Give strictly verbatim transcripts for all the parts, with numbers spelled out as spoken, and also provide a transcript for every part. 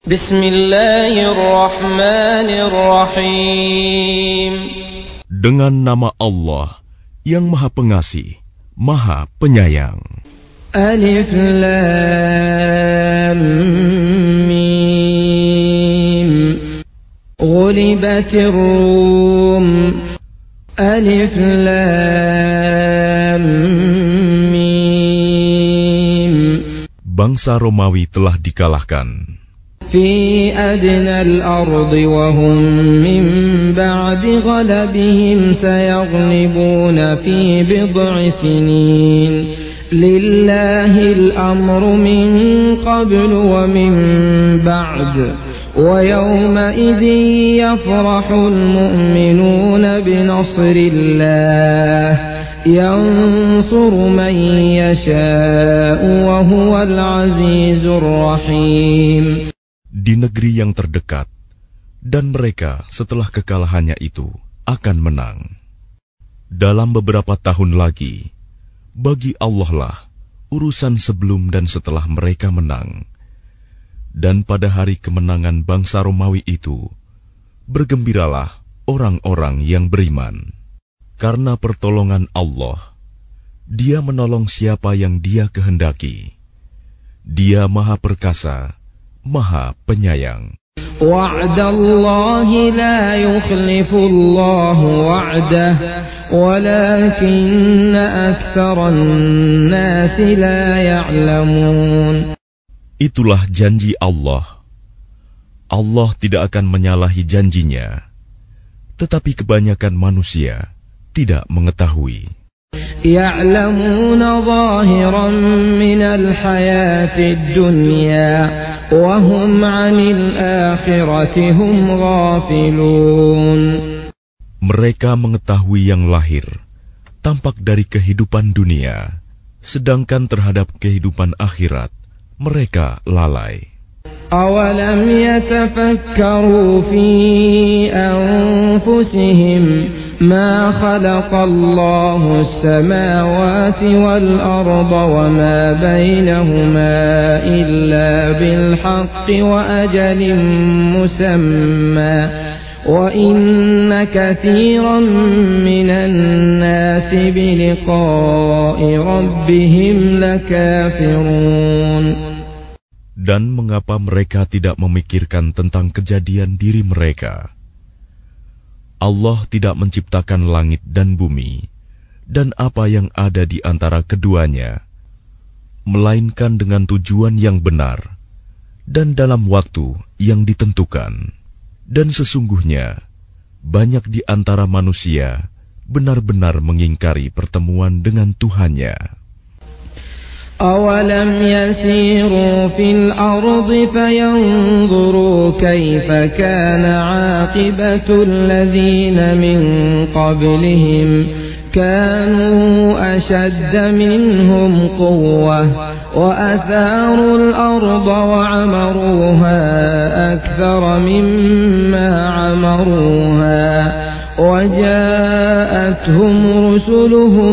Bismillahirrahmanirrahim. Dengan nama Allah yang Maha Pengasih, Maha Penyayang. Alif Lam Mim. Ghulibatir Rum. Alif Lam Mim. Bangsa Romawi telah dikalahkan. في أدنى الأرض وهم من بعد غلبهم سيغلبون في بضع سنين لله الأمر من قبل ومن بعد ويومئذ يفرح المؤمنون بنصر الله ينصر من يشاء وهو العزيز الرحيم. Di negeri yang terdekat, dan mereka setelah kekalahannya itu akan menang. Dalam beberapa tahun lagi, bagi Allah lah urusan sebelum dan setelah mereka menang. Dan pada hari kemenangan bangsa Romawi itu, bergembiralah orang-orang yang beriman. Karena pertolongan Allah, Dia menolong siapa yang Dia kehendaki. Dia Maha Perkasa, Maha Penyayang. Wa'dallahi la yukhlifullahu wa'dah, walakinna aktsaran nasi la ya'lamun. Itulah janji Allah. Allah tidak akan menyalahi janjinya, tetapi kebanyakan manusia tidak mengetahui. Ya'lamuna zahiran minal hayatid dunya wa hum 'anil akhirati hum ghafilun. Mereka mengetahui yang lahir, tampak dari kehidupan dunia, sedangkan terhadap kehidupan akhirat mereka lalai. Awalam yatafakkaru fi anfusihim ma khalaqallahu as-samawati wal arda wa ma bainahuma illa bil haqqi wa ajalin musamma wa inna katsiran minan nasi bi liqa'i rabbihim lakafirun. Dan mengapa mereka tidak memikirkan tentang kejadian diri mereka? Allah tidak menciptakan langit dan bumi, dan apa yang ada di antara keduanya, melainkan dengan tujuan yang benar, dan dalam waktu yang ditentukan. Dan sesungguhnya, banyak di antara manusia benar-benar mengingkari pertemuan dengan Tuhannya. أَوَلَمْ يَسِيرُوا فِي الْأَرْضِ فَيَنْظُرُوا كَيْفَ كَانَ عَاقِبَةُ الَّذِينَ مِنْ قَبْلِهِمْ كَانُوا أَشَدَّ مِنْهُمْ قُوَّةً وَأَثَارُوا الْأَرْضَ وَعَمَرُوهَا أَكْثَرَ مِمَّا عَمَرُوهَا وَجَاءَتْهُمْ رُسُلُهُمْ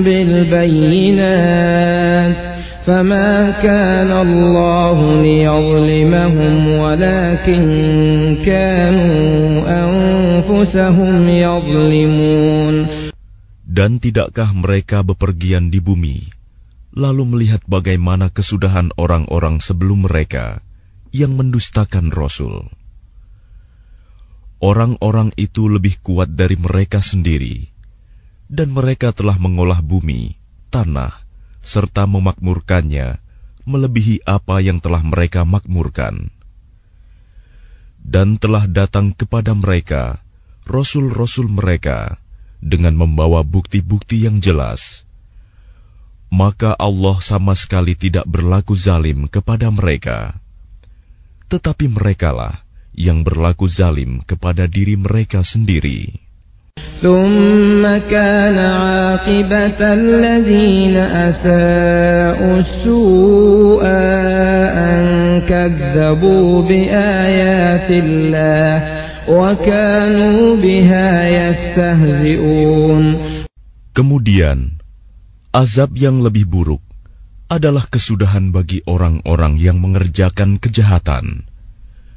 بِالْبَيِّنَاتِ فما كان الله ليظلمهم ولكن كانوا أنفسهم يظلمون. Dan tidakkah mereka bepergian di bumi, lalu melihat bagaimana kesudahan orang-orang sebelum mereka yang mendustakan Rasul? Orang-orang itu lebih kuat dari mereka sendiri, dan mereka telah mengolah bumi, tanah, serta memakmurkannya melebihi apa yang telah mereka makmurkan. Dan telah datang kepada mereka rasul-rasul mereka dengan membawa bukti-bukti yang jelas. Maka Allah sama sekali tidak berlaku zalim kepada mereka, tetapi merekalah yang berlaku zalim kepada diri mereka sendiri. ثم كان عاقبة الذين أساءوا السوء أن كذبوا بآيات الله وكانوا بها يستهزئون. Kemudian azab yang lebih buruk adalah kesudahan bagi orang-orang yang mengerjakan kejahatan,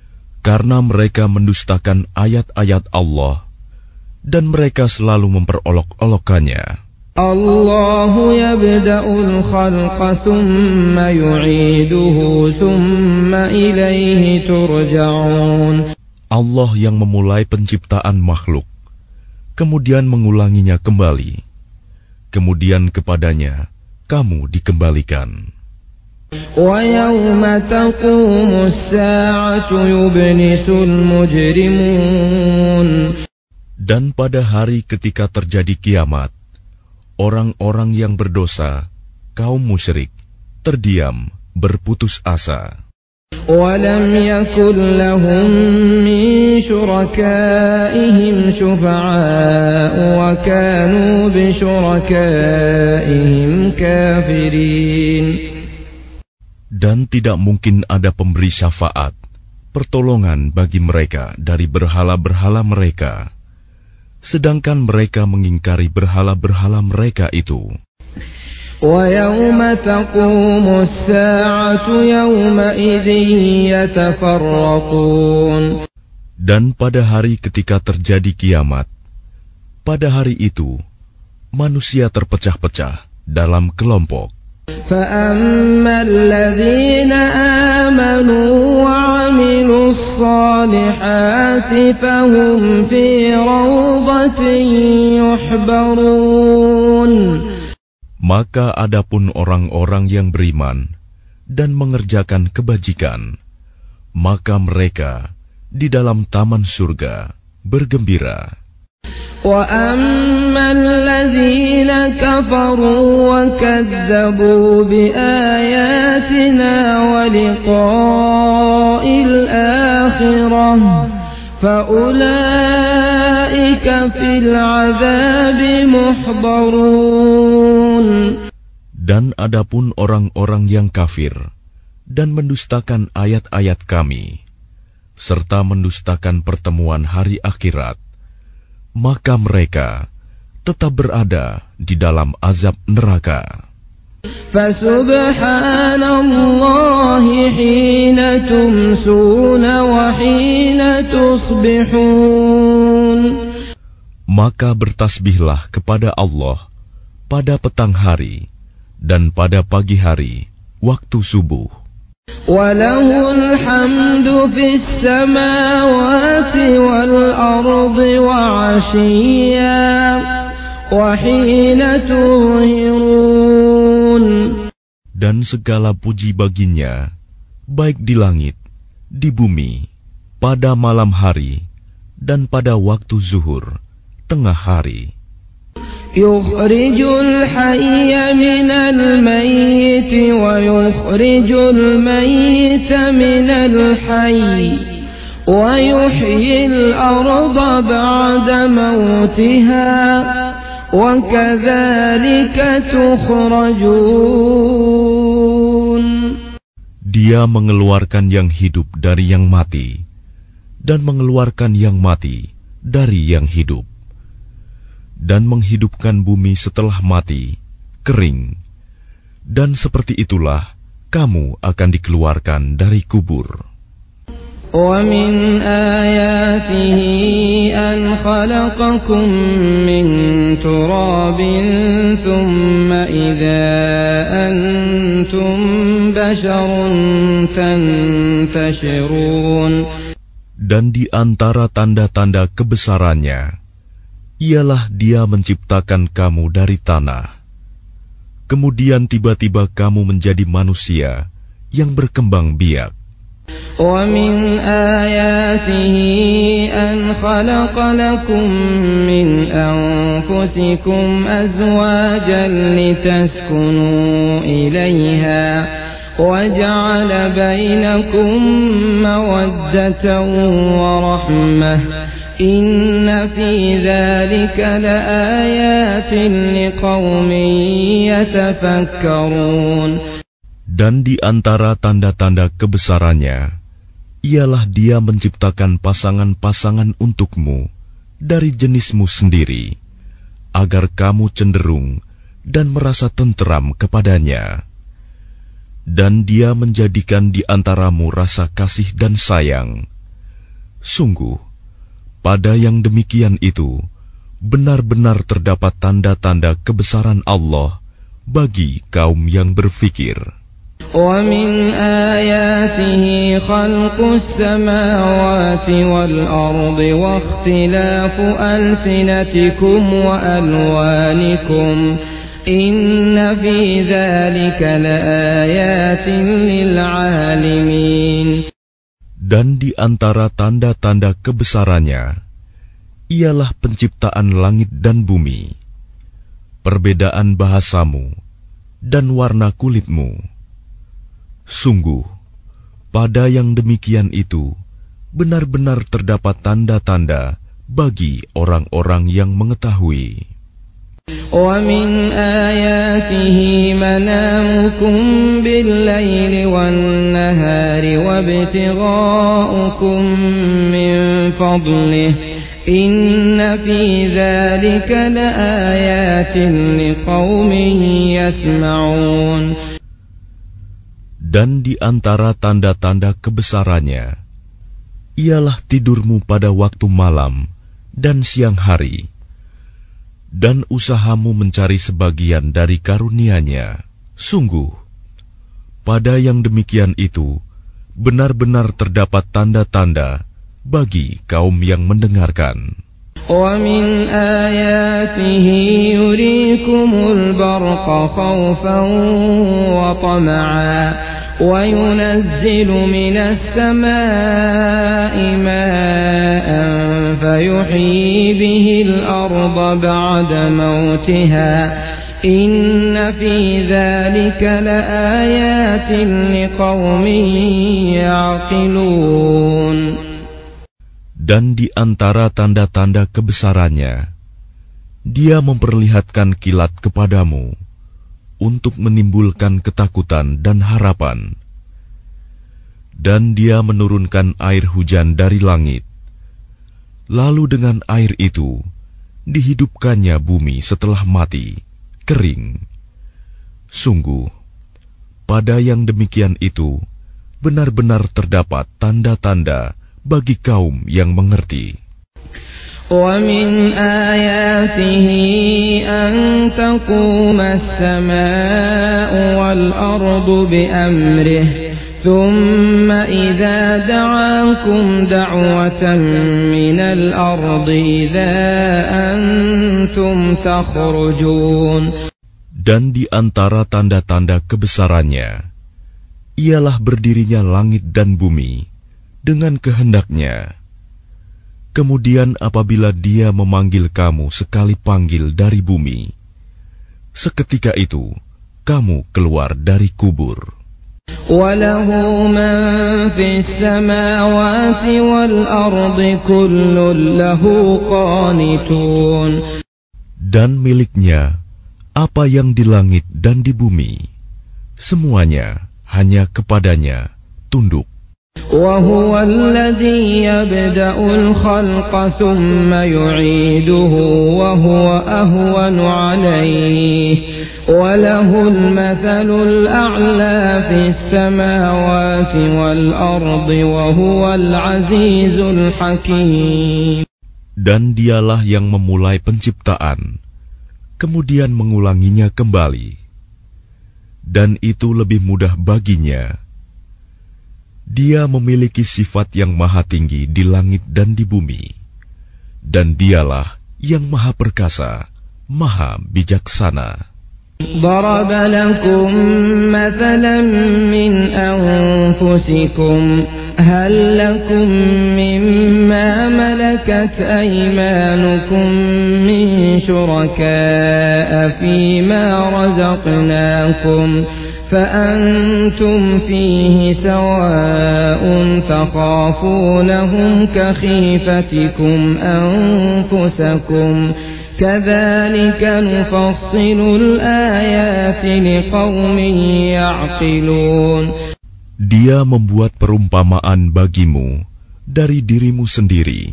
karena mereka mendustakan ayat-ayat Allah dan mereka selalu memperolok-olokkannya. Allahu yabda'ul khalqa thumma yu'iduhu thumma ilaihi turja'un. Allah yang memulai penciptaan makhluk, kemudian mengulanginya kembali, kemudian kepadanya kamu dikembalikan. Wa yawma taqumus sa'atu yubnisul mujrimun. Dan pada hari ketika terjadi kiamat, orang-orang yang berdosa, kaum musyrik, terdiam, berputus asa. وَلَمْ يَكُنْ لَهُمْ مِنْ شُرَكَائِهِمْ شُفَعَاءُ وَكَانُوا بِشُرَكَائِهِمْ كَافِرِينَ. Dan tidak mungkin ada pemberi syafaat, pertolongan bagi mereka dari berhala-berhala mereka, sedangkan mereka mengingkari berhala-berhala mereka itu. وَيَوْمَ تَقُومُ السَّاعَةُ يَوْمَئِذٍ يَتَفَرَّقُونَ. Dan pada hari ketika terjadi kiamat, pada hari itu manusia terpecah-pecah dalam kelompok. فَأَمَّا الَّذِينَ آمَنُوا وَعَمِلُوا الصَّالِحَاتِ فَهُمْ فِي رَوْضَةٍ يُحْبَرُونَ. Maka adapun orang-orang yang beriman dan mengerjakan kebajikan, maka mereka di dalam taman surga bergembira. وَأَمَّا الَّذِينَ كَفَرُوا وَكَذَّبُوا بِآيَاتِنَا وَلِقَاءِ الْآخِرَةِ فَأُولَئِكَ فِي الْعَذَابِ مُحْضَرُونَ. Dan adapun orang-orang yang kafir dan mendustakan ayat-ayat kami, serta mendustakan pertemuan hari akhirat, maka mereka tetap berada di dalam azab neraka. Fasubhanallahi hina tumsuna wa hina tusbihun. Maka bertasbihlah kepada Allah pada petang hari dan pada pagi hari waktu subuh. Walahul hamdu fis samawati wal ardi wa 'ashiyya wa hina tuhirun. Dan segala puji baginya, baik di langit, di bumi, pada malam hari, dan pada waktu zuhur, tengah hari. Yukhrijul hayya minal mayyiti wa yukhrijul mayyita minal hayy wa yuhyil arda ba'da mautiha wa kadzalika tukhrajun. Dia mengeluarkan yang hidup dari yang mati dan mengeluarkan yang mati dari yang hidup, dan menghidupkan bumi setelah mati, kering. Dan seperti itulah kamu akan dikeluarkan dari kubur. وَمِنْ آيَاتِهِ أَنْ خَلَقَكُمْ مِنْ تُرَابٍ ثُمَّ إِذَا أَنْتُمْ بَشَرٌ تَنْتَشِرُونَ. Dan di antara tanda-tanda kebesarannya, ialah Dia menciptakan kamu dari tanah, kemudian tiba-tiba kamu menjadi manusia yang berkembang biak. وَمِنْ آيَاتِهِ أَنْ خَلَقَ لَكُمْ مِنْ أَنْفُسِكُمْ أَزْوَاجًا لِتَسْكُنُوا إِلَيْهَا وَجَعَلَ بَيْنَكُمْ مَوَدَّةً وَرَحْمَةً إِنَّ فِي ذَلِكَ لَآيَاتٍ لِقَوْمٍ يَتَفَكَّرُونَ. Dan di antara tanda-tanda kebesarannya, ialah Dia menciptakan pasangan-pasangan untukmu dari jenismu sendiri, agar kamu cenderung dan merasa tenteram kepadanya. Dan Dia menjadikan di antaramu rasa kasih dan sayang, Sungguh, pada yang demikian itu, benar-benar terdapat tanda-tanda kebesaran Allah bagi kaum yang berfikir. وَمِنْ آيَاتِهِ خَلْقُ السَّمَاوَاتِ وَالْأَرْضِ وَاخْتِلَافُ أَلْسِنَتِكُمْ وَأَلْوَانِكُمْ إِنَّ فِي ذَلِكَ لَآيَاتٍ لِلْعَالِمِينَ. Dan di antara tanda-tanda kebesarannya ialah penciptaan langit dan bumi, perbedaan bahasamu, dan warna kulitmu. Sungguh, pada yang demikian itu benar-benar terdapat tanda-tanda bagi orang-orang yang mengetahui. وَمِنْ آيَاتِهِ مَنَامُكُمْ بِاللَّيْلِ وَالنَّهَارِ وَابْتِغَاؤُكُمْ مِنْ فَضْلِهِ إِنَّ فِي ذَلِكَ لَآيَاتٍ لِقَوْمٍ يَسْمَعُونَ. Dan di antara tanda-tanda kebesarannya ialah tidurmu pada waktu malam dan siang hari, dan usahamu mencari sebagian dari karunia-Nya. Sungguh, pada yang demikian itu benar-benar terdapat tanda-tanda bagi kaum yang mendengarkan. وَمِنْ آيَاتِهِ يُرِيكُمُ الْبَرْقَ خَوْفًا وَطَمَعًا وَيُنَزِّلُ مِنَ السَّمَاءِ مَاءً فَيُحْيِي بِهِ الْأَرْضَ بَعْدَ مَوْتِهَا إِنَّ فِي ذَلِكَ لَآيَاتٍ لِقَوْمٍ يَعْقِلُونَ. Dan di antara tanda-tanda kebesarannya, Dia memperlihatkan kilat kepadamu untuk menimbulkan ketakutan dan harapan. Dan Dia menurunkan air hujan dari langit. Lalu dengan air itu dihidupkannya bumi setelah mati, kering. Sungguh, pada yang demikian itu benar-benar terdapat tanda-tanda bagi kaum yang mengerti. وَمِنْ آيَاتِهِ أَنْ تَقُومَ السَّمَاءُ وَالْأَرْضُ بِأَمْرِهِ ثُمَّ إِذَا دَعَاكُمْ دَعْوَةً مِنَ الْأَرْضِ إِذَا أَنْتُمْ تَخْرُجُونَ. Dan di antara tanda-tanda kebesarannya ialah berdirinya langit dan bumi dengan kehendaknya. Kemudian apabila Dia memanggil kamu sekali panggil dari bumi, seketika itu kamu keluar dari kubur. وَلَهُ مَنْ فِي السَّمَاوَاتِ وَالْأَرْضِ كُلٌّ لَهُ قَانِتُونَ. Dan miliknya apa yang di langit dan di bumi, semuanya hanya kepadanya tunduk. وَهُوَ الَّذِي يَبْدَأُ الْخَلْقَ ثُمَّ يُعِيدُهُ وَهُوَ أَهْوَنُ عَلَيْهِ وَلَهُ الْمَثَلُ الْأَعْلَى فِي السَّمَاوَاتِ وَالْأَرْضِ وَهُوَ الْعَزِيزُ الْحَكِيمُ. Dan Dialah yang memulai penciptaan, kemudian mengulanginya kembali, dan itu lebih mudah baginya. Dia memiliki sifat yang maha tinggi di langit dan di bumi, dan Dialah yang maha perkasa, maha bijaksana. ضرب لكم مثلا من أنفسكم هل لكم مما ملكت أيمانكم من شركاء فيما رزقناكم فأنتم فيه سواء تخافونهم كخيفتكم أنفسكم كذلك نفصل الآيات لقوم يعقلون. Dia membuat perumpamaan bagimu dari dirimu sendiri.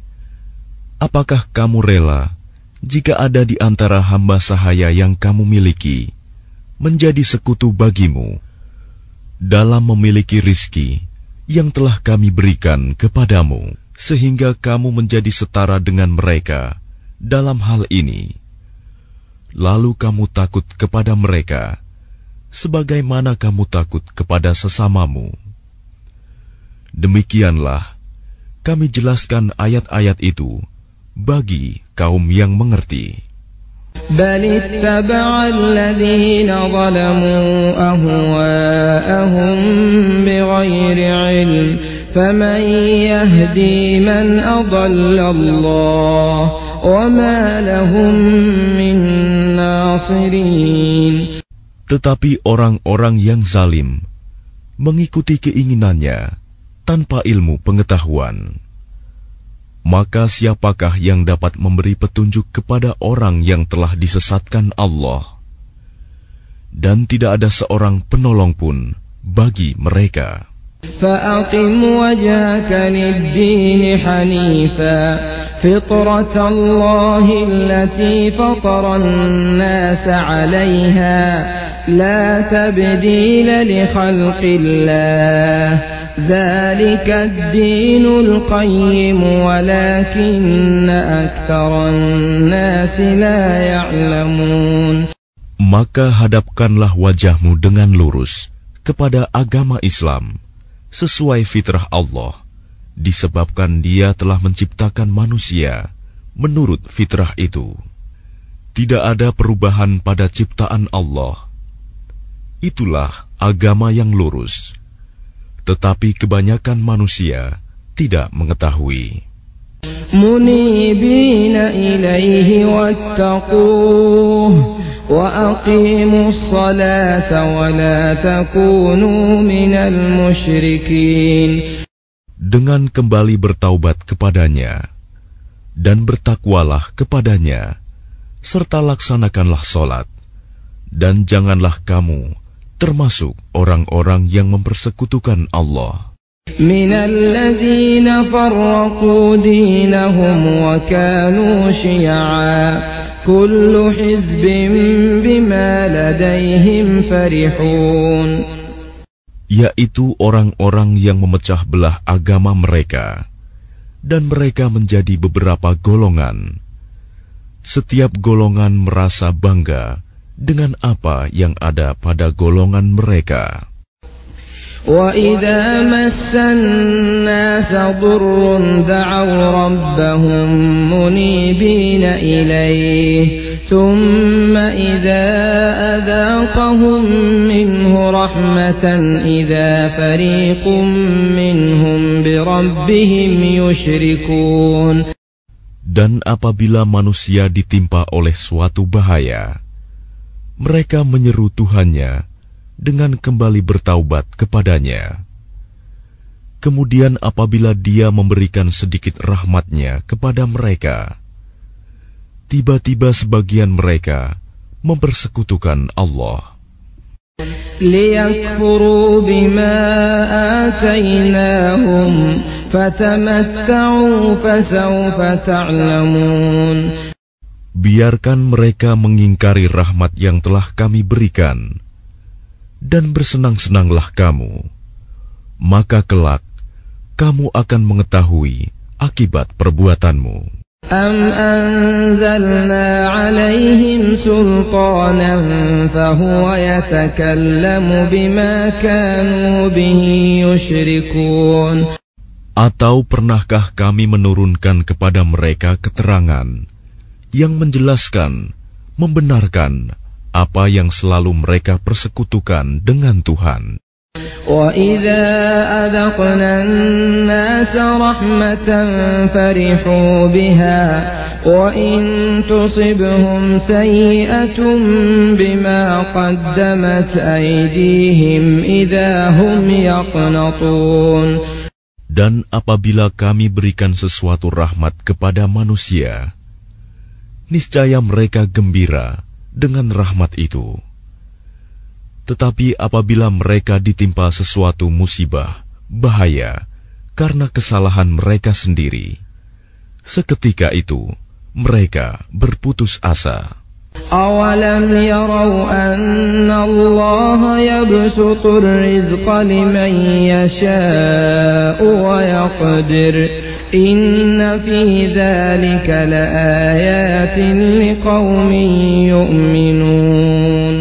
Apakah kamu rela jika ada di antara hamba sahaya yang kamu miliki menjadi sekutu bagimu dalam memiliki rizki yang telah kami berikan kepadamu, sehingga kamu menjadi setara dengan mereka dalam hal ini. Lalu kamu takut kepada mereka, sebagaimana kamu takut kepada sesamamu. Demikianlah kami jelaskan ayat-ayat itu bagi kaum yang mengerti. بل اتبع الذين ظلموا أهواءهم بغير علم فمن يهدي من أضل الله وما لهم من ناصرين. Tetapi orang-orang yang zalim mengikuti keinginannya tanpa ilmu pengetahuan. Maka siapakah yang dapat memberi petunjuk kepada orang yang telah disesatkan Allah? Dan tidak ada seorang penolong pun bagi mereka. فَأَقِمْ وَجْهَكَ لِلدِّينِ حَنِيفًا فِطْرَةَ اللَّهِ الَّتِي فَطَرَ النَّاسَ عَلَيْهَا لَا تَبْدِيلَ لِخَلْقِ اللَّهِ ذلك الدين القيم ولكن أكثر الناس لا يعلمون. Maka hadapkanlah wajahmu dengan lurus kepada agama Islam sesuai fitrah Allah, disebabkan Dia telah menciptakan manusia menurut fitrah itu. Tidak ada perubahan pada ciptaan Allah. Itulah agama yang lurus. Tetapi kebanyakan manusia tidak mengetahui. Munibina ilaihi wattaquh wa aqimus salata wa la takunu minal musyrikin. Dengan kembali bertaubat kepadanya dan bertakwalah kepadanya, serta laksanakanlah solat, dan janganlah kamu termasuk orang-orang yang mempersekutukan Allah. Minalladzina farraqu dinahum wa kanu syi'a kullu hizbin bima ladaihim farihun. Yaitu orang-orang yang memecah belah agama mereka, dan mereka menjadi beberapa golongan. Setiap golongan merasa bangga dengan apa yang ada pada golongan mereka. وَإِذَا مَسَّ النَّاسَ ضُرٌّ دَعَوْا رَبَّهُم مُّنِيبِينَ إِلَيْهِ ثُمَّ إِذَا أَذَاقَهُم مِّنْهُ رَحْمَةً إِذَا فَرِيقٌ مِّنْهُمْ بِرَبِّهِمْ يُشْرِكُونَ. Dan apabila manusia ditimpa oleh suatu bahaya, mereka menyeru Tuhannya dengan kembali bertaubat kepadanya. Kemudian apabila Dia memberikan sedikit rahmat-Nya kepada mereka, tiba-tiba sebagian mereka mempersekutukan Allah. لِيَكْفُرُوا بِمَا آتَيْنَاهُمْ فَتَمَتَّعُوا فَسَوْفَ تَعْلَمُونَ. Biarkan mereka mengingkari rahmat yang telah kami berikan, dan bersenang-senanglah kamu, maka kelak kamu akan mengetahui akibat perbuatanmu. Am anzalna alaihim sultanan fahuwa yatakallamu bima kanu bihi yushrikun. Atau pernahkah kami menurunkan kepada mereka keterangan yang menjelaskan, membenarkan apa yang selalu mereka persekutukan dengan Tuhan. وَإِذَا أَذَقْنَا النَّاسَ رَحْمَةً فَرِحُوا بِهَا وَإِن تُصِبْهُمْ سَيِّئَةٌ بِمَا قَدَّمَتْ أَيْدِيهِمْ إِذَا هُمْ يَقْنَطُونَ. Dan apabila kami berikan sesuatu rahmat kepada manusia, niscaya mereka gembira dengan rahmat itu. Tetapi apabila mereka ditimpa sesuatu musibah, bahaya, karena kesalahan mereka sendiri, seketika itu mereka berputus asa. أَوَلَمْ يَرَوْا أَنَّ اللَّهَ يَبْسُطُ الرِّزْقَ لِمَن يَشَاءُ وَيَقْدِرُ إِنَّ فِي ذَلِكَ لَآيَاتٍ لِقَوْمٍ يُؤْمِنُونَ.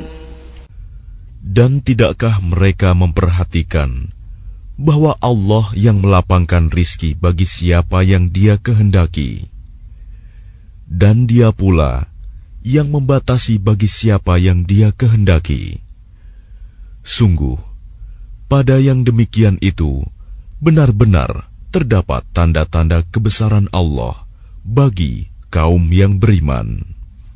Dan tidakkah mereka memperhatikan bahwa Allah yang melapangkan rizki bagi siapa yang Dia kehendaki, dan Dia pula yang membatasi bagi siapa yang Dia kehendaki. Sungguh, pada yang demikian itu benar-benar terdapat tanda-tanda kebesaran Allah bagi kaum yang beriman.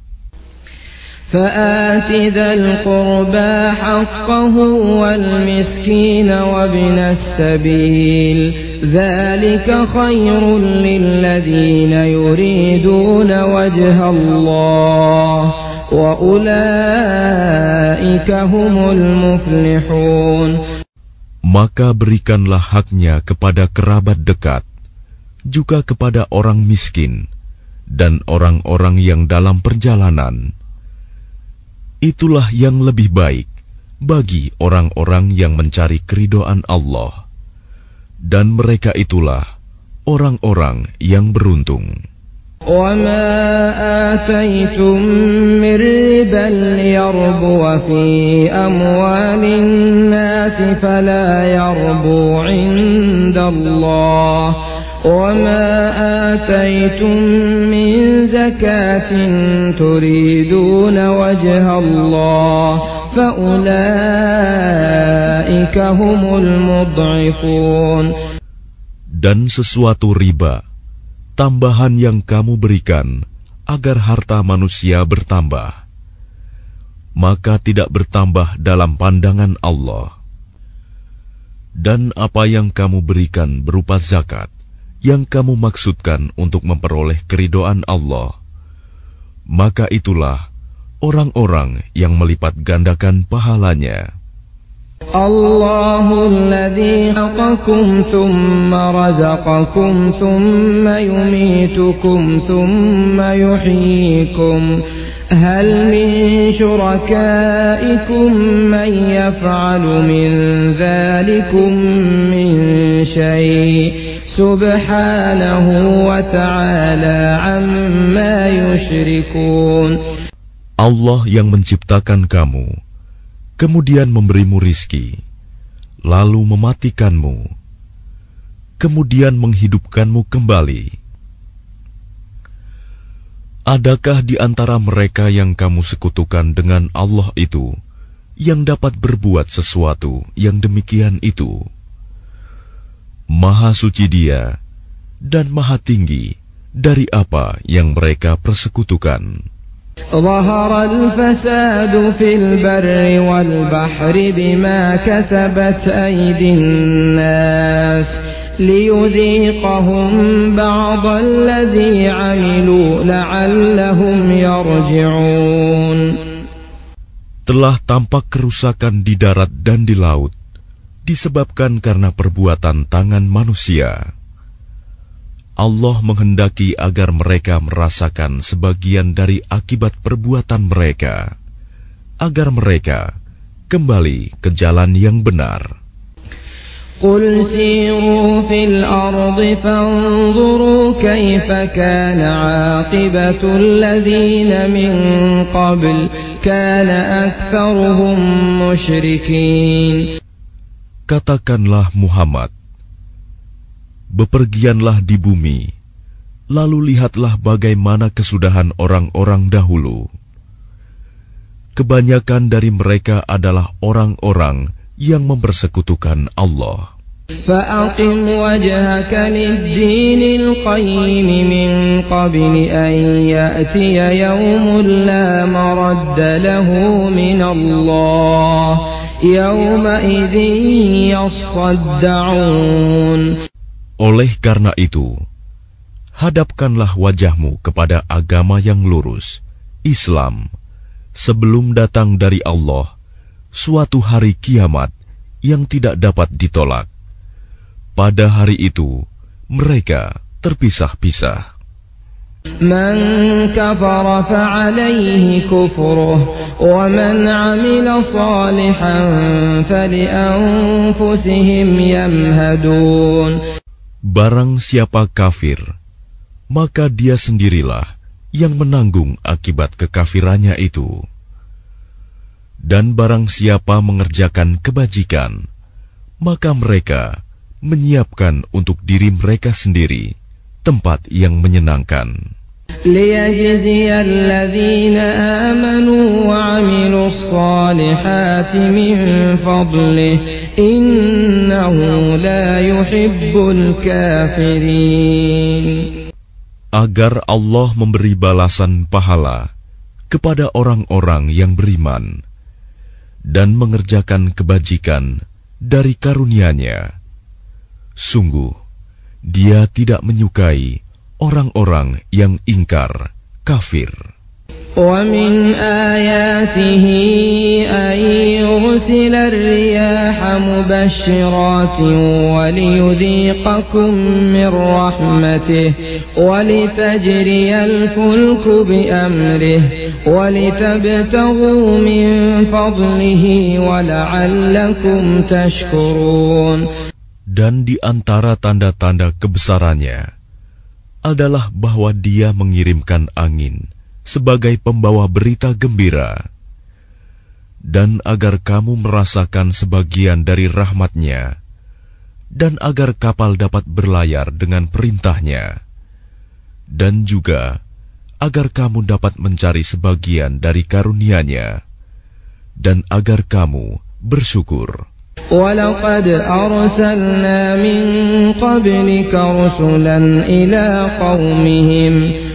فَآتِ ذَا الْقُرْبَى حَقَّهُ وَالْمِسْكِينَ وَابْنَ السَّبِيلِ ذَلِكَ خَيْرٌ لِّلَّذِينَ يُرِيدُونَ وَجْهَ اللَّهِ وَأُولَئِكَ هُمُ الْمُفْلِحُونَ. Maka berikanlah haknya kepada kerabat dekat, juga kepada orang miskin, dan orang-orang yang dalam perjalanan. Itulah yang lebih baik bagi orang-orang yang mencari keridhaan Allah, dan mereka itulah orang-orang yang beruntung. وَمَا آتَيْتُم مِّن رِّبًا لِّيَرْبُوَ فِي أَمْوَالِ النَّاسِ فَلَا يَرْبُو عِندَ اللَّهِ وَمَا آتَيْتُم مِّن زَكَاةٍ تُرِيدُونَ وَجْهَ اللَّهِ فَأُولَئِكَ هُمُ الْمُضْعِفُونَ. Dan sesuatu riba, tambahan yang kamu berikan agar harta manusia bertambah, maka tidak bertambah dalam pandangan Allah. Dan apa yang kamu berikan berupa zakat, yang kamu maksudkan untuk memperoleh keridhaan Allah, maka itulah orang-orang yang melipat gandakan pahalanya. Allahul ladzi khalaqakum thumma razaqakum thumma yumitukum thumma yuhyikum hal min syurakaikum man yaf'alu min dzalikum min syai' Subhanahu wa ta'ala amma yushrikun. Allah yang menciptakan kamu, kemudian memberimu rizki, lalu mematikanmu, kemudian menghidupkanmu kembali. Adakah di antara mereka yang kamu sekutukan dengan Allah itu yang dapat berbuat sesuatu yang demikian itu? Maha suci Dia dan maha tinggi dari apa yang mereka persekutukan. ظهر الفساد في البر والبحر بما كسبت أيدي الناس ليذيقهم بعض الذي عملوا لعلهم يرجعون. Telah tampak kerusakan di darat dan di laut disebabkan karena perbuatan tangan manusia. Allah menghendaki agar mereka merasakan sebagian dari akibat perbuatan mereka, agar mereka kembali ke jalan yang benar. قُلْ سِيرُوا فِي الْأَرْضِ فَانظُرُوا كَيْفَ كَانَ عَاقِبَةُ الَّذِينَ مِنْ قَبْلُ كَانَ أَكْثَرُهُمْ مُشْرِكِينَ. Katakanlah Muhammad, bepergianlah di bumi, lalu lihatlah bagaimana kesudahan orang-orang dahulu. Kebanyakan dari mereka adalah orang-orang yang mempersekutukan Allah. فَأَقِمْ وَجْهَكَ لِلدِّينِ الْقَيِّمِ مِنْ قَبْلِ أَنْ يَأْتِيَ يَوْمٌ لَا مَرَدَّ لَهُ مِنَ اللَّهِ يَوْمَئِذٍ يَصَّدَّعُونَ. Oleh karena itu, hadapkanlah wajahmu kepada agama yang lurus, Islam, sebelum datang dari Allah suatu hari kiamat yang tidak dapat ditolak. Pada hari itu, mereka terpisah-pisah. من كفر فعليه كفره ومن عمل صالحا فلأنفسهم يمهدون. Barang siapa kafir, maka dia sendirilah yang menanggung akibat kekafirannya itu. Dan barang siapa mengerjakan kebajikan, maka mereka menyiapkan untuk diri mereka sendiri tempat yang menyenangkan. ليجزي الذين آمنوا وعملوا الصالحات من فضله إنه لا يحب الكافرين. Agar Allah memberi balasan pahala kepada orang-orang yang beriman dan mengerjakan kebajikan dari karunia-Nya. Sungguh, Dia tidak menyukai orang-orang yang ingkar, kafir. وَمِنْ آيَاتِهِ أَنْ يُرْسِلَ الرِّيَاحَ مُبَشِّرَاتٍ وَلِيُذِيقَكُم مِّن رَّحْمَتِهِ وَلِتَجْرِيَ الْفُلْكُ بِأَمْرِهِ وَلِتَبْتَغُوا مِن فَضْلِهِ وَلَعَلَّكُمْ تَشْكُرُونَ. Dan di antara tanda-tanda kebesarannya adalah bahwa Dia mengirimkan angin sebagai pembawa berita gembira, dan agar kamu merasakan sebagian dari rahmat-Nya, dan agar kapal dapat berlayar dengan perintah-Nya, dan juga agar kamu dapat mencari sebagian dari karunia-Nya, dan agar kamu bersyukur. وَلَقَدْ أَرْسَلْنَا مِن قَبْلِكَ رُسُلًا إِلَى قَوْمِهِمْ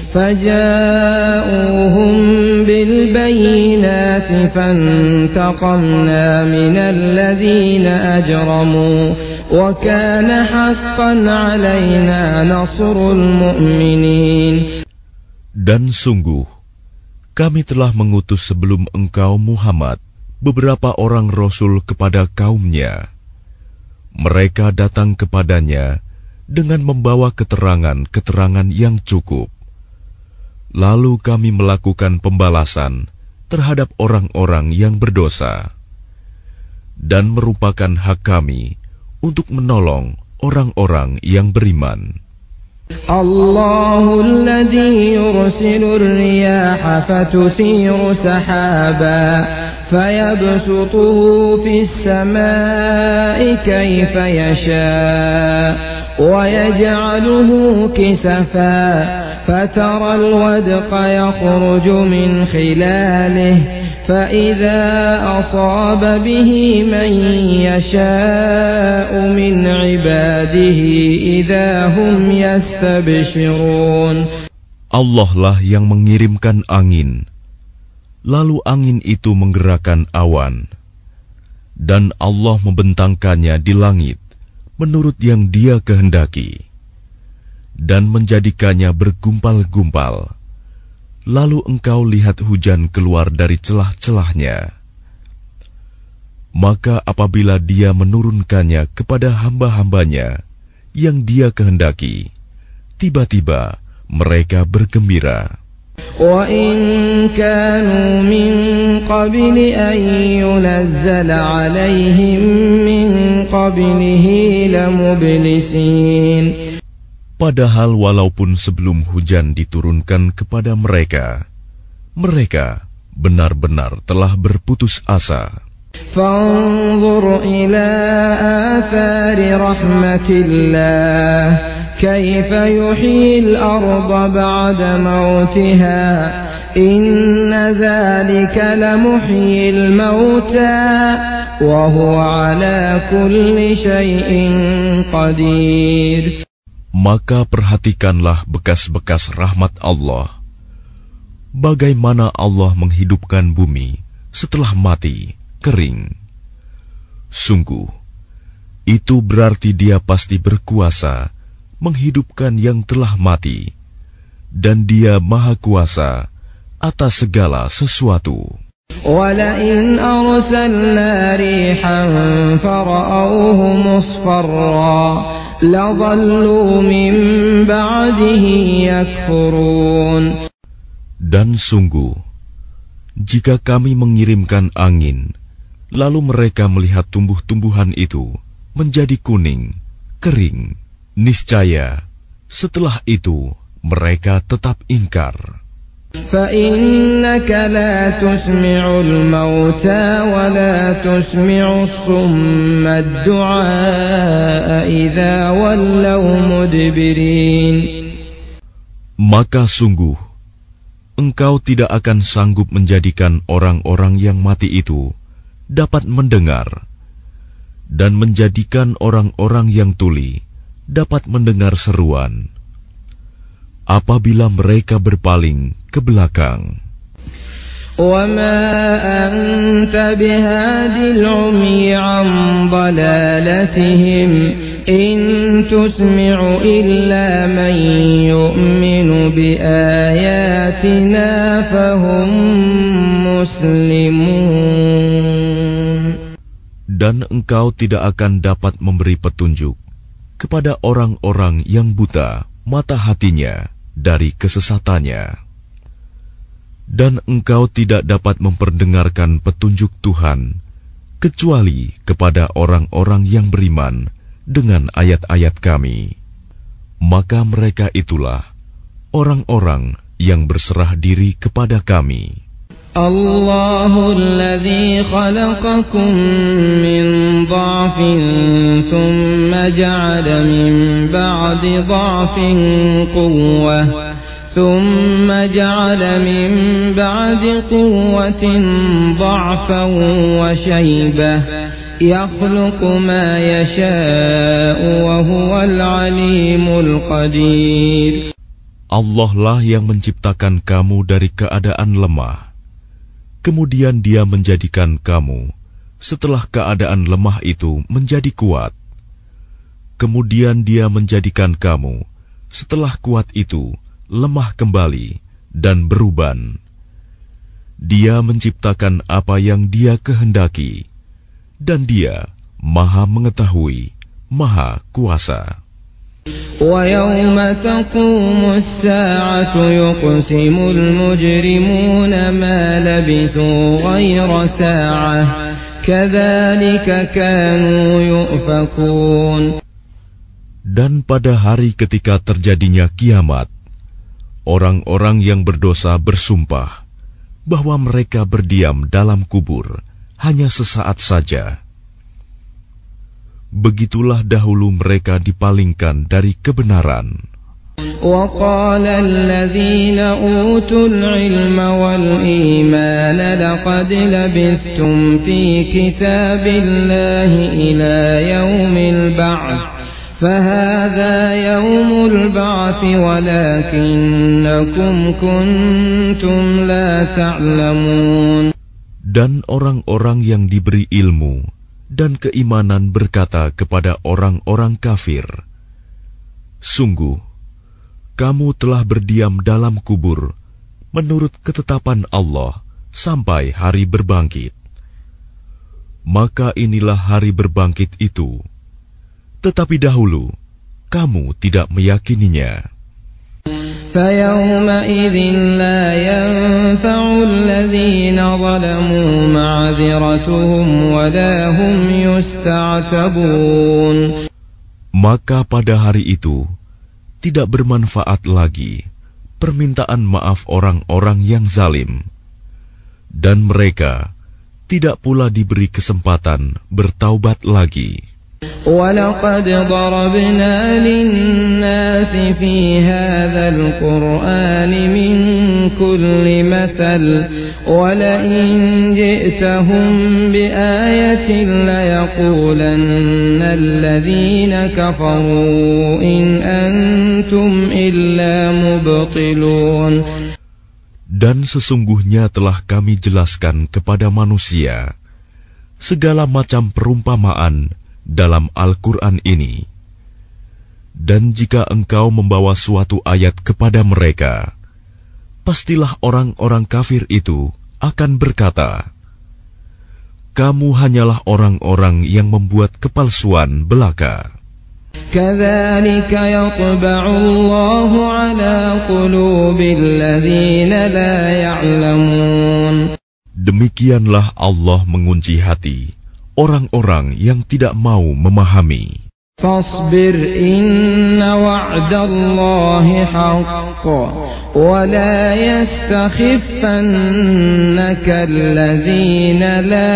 فَجَاءُوهُم بِالْبَيِّنَاتِ فَانْتَقَمْنَا مِنَ الَّذِينَ أَجْرَمُوا وَكَانَ حَقًّا عَلَيْنَا نَصْرُ الْمُؤْمِنِينَ. Dan sungguh, kami telah mengutus sebelum engkau Muhammad beberapa orang rasul kepada kaumnya. Mereka datang kepadanya dengan membawa keterangan-keterangan yang cukup. Lalu kami melakukan pembalasan terhadap orang-orang yang berdosa, dan merupakan hak kami untuk menolong orang-orang yang beriman. Allahul ladzi yursilur riyaha fatuthiru sahaban فيبسطه في السماء كيف يشاء ويجعله كسفا فترى الودق يخرج من خلاله فإذا أصاب به من يشاء من عباده إذا هم يستبشرون. Allah lah yang mengirimkan angin, lalu angin itu menggerakkan awan, dan Allah membentangkannya di langit menurut yang Dia kehendaki, dan menjadikannya bergumpal-gumpal. Lalu engkau lihat hujan keluar dari celah-celahnya. Maka apabila Dia menurunkannya kepada hamba-hambanya yang Dia kehendaki, tiba-tiba mereka bergembira. وَإِن كَانُوا مِن قَبْلِ أَن يُنَزَّلَ عَلَيْهِم مِّن قَبْلِهِ لَمُبْلِسِينَ. Padahal walaupun sebelum hujan diturunkan kepada mereka, mereka benar-benar telah berputus asa. فَانظُرْ إِلَى آثَارِ رَحْمَةِ اللَّهِ كَيْفَ يُحْيِي الْأَرْضَ بَعْدَ مَوْتِهَا إِنَّ ذَلِكَ لَمُحْيِي الْمَوْتَى وَهُوَ عَلَى كُلِّ شَيْءٍ قَدِيرٌ. Maka perhatikanlah bekas-bekas rahmat Allah. Bagaimana Allah menghidupkan bumi setelah mati, kering. Sungguh, itu berarti Dia pasti berkuasa menghidupkan yang telah mati, dan Dia Maha Kuasa atas segala sesuatu. وَلَئِنْ أَرْسَلْنَا رِيحًا فَرَأَوْهُ مُصْفَرًّا لَظَلُّوا مِنْ بَعْدِهِ بَعْدِهِ يَكْفُرُونَ. Dan sungguh, jika kami mengirimkan angin, lalu mereka melihat tumbuh-tumbuhan itu menjadi kuning, kering, niscaya setelah itu mereka tetap ingkar. فَإِنَّكَ لَا تُسْمِعُ الْمَوْتَى وَلَا تُسْمِعُ الصُّمَّ الدُّعَاءَ إِذَا وَلَّوْا مُدْبِرِينَ. Maka sungguh, engkau tidak akan sanggup menjadikan orang-orang yang mati itu dapat mendengar, dan menjadikan orang-orang yang tuli dapat mendengar seruan apabila mereka berpaling ke belakang. وَمَا أَنْتَ بِهَادِ الْعُمْيِ عَنْ ضَلَالَتِهِمْ إِنْ تُسْمِعُ إِلَّا مَنْ يُؤْمِنُ بِآيَاتِنَا فَهُمْ مُسْلِمُونَ. Dan engkau tidak akan dapat memberi petunjuk kepada orang-orang yang buta mata hatinya dari kesesatannya, dan engkau tidak dapat memperdengarkan petunjuk Tuhan kecuali kepada orang-orang yang beriman dengan ayat-ayat kami. Maka mereka itulah orang-orang yang berserah diri kepada kami. Allahu alladhi khalaqakum min dha'fin thumma ja'ala min ba'di dha'fin quwwah thumma ja'ala min ba'di quwwatin dha'fan wa shaybah yakhluqu ma yasha'u wa huwal alimul qadir. Allah lah yang menciptakan kamu dari keadaan lemah. Kemudian Dia menjadikan kamu setelah keadaan lemah itu menjadi kuat. Kemudian Dia menjadikan kamu setelah kuat itu lemah kembali dan beruban. Dia menciptakan apa yang Dia kehendaki, dan Dia Maha Mengetahui, Maha Kuasa. وَيَوْمَ تَقُومُ السَّاعَةُ يُقْسِمُ الْمُجْرِمُونَ مَا لَبِثُوا غَيْرَ سَاعَةٍ كَذَلِكَ كَانُوا يُؤْفَكُونَ. Dan pada hari ketika terjadinya kiamat, orang-orang yang berdosa bersumpah bahwa mereka berdiam dalam kubur hanya sesaat saja. Begitulah dahulu mereka dipalingkan dari kebenaran. وَقَالَ الَّذِينَ أُوتُوا الْعِلْمَ وَالْإِيمَانَ لَقَدْ لَبِثْتُمْ فِي كِتَابِ اللَّهِ إِلَى يَوْمِ الْبَعْثِ فَهَذَا يَوْمُ الْبَعْثِ وَلَكِنَّكُمْ كُنْتُمْ لَا تَعْلَمُونَ. Dan orang-orang yang diberi ilmu dan keimanan berkata kepada orang-orang kafir, "Sungguh, kamu telah berdiam dalam kubur menurut ketetapan Allah sampai hari berbangkit. Maka inilah hari berbangkit itu, tetapi dahulu kamu tidak meyakininya." فَيَوْمَئِذٍ لَا يَنفَعُ الَّذِينَ ظَلَمُوا مَعْذِرَتُهُمْ وَلَا هُمْ يُسْتَعْتَبُونَ. Maka pada hari itu tidak bermanfaat lagi permintaan maaf orang-orang yang zalim, dan mereka tidak pula diberi kesempatan bertaubat lagi. وَلَقَدْ ضَرَبْنَا لِلنَّاسِ فِي هَذَا الْقُرْآنِ مِنْ كُلِّ مَثَلٍ وَلَئِنْ جِئْتَهُمْ بِآيَةٍ لَيَقُولَنَّ الَّذِينَ كَفَرُوا إِنْ أَنْتُمْ إِلَّا مُبْطِلُونَ. Dan sesungguhnya telah kami jelaskan kepada manusia segala macam perumpamaan dalam Al-Quran ini. Dan jika engkau membawa suatu ayat kepada mereka, pastilah orang-orang kafir itu akan berkata, "Kamu hanyalah orang-orang yang membuat kepalsuan belaka." كذلك يطبع الله على قلوب الذين لا يعلمون. Demikianlah Allah mengunci hati orang-orang yang tidak mau memahami. فاصبر إن وعد الله حق ولا يستخفنك الذين لا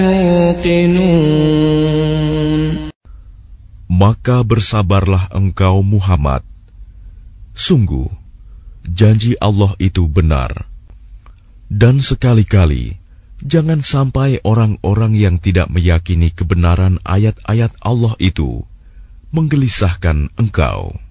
يوقنون. Maka bersabarlah engkau Muhammad. Sungguh, janji Allah itu benar. Dan sekali-kali, jangan sampai orang-orang yang tidak meyakini kebenaran ayat-ayat Allah itu menggelisahkan engkau.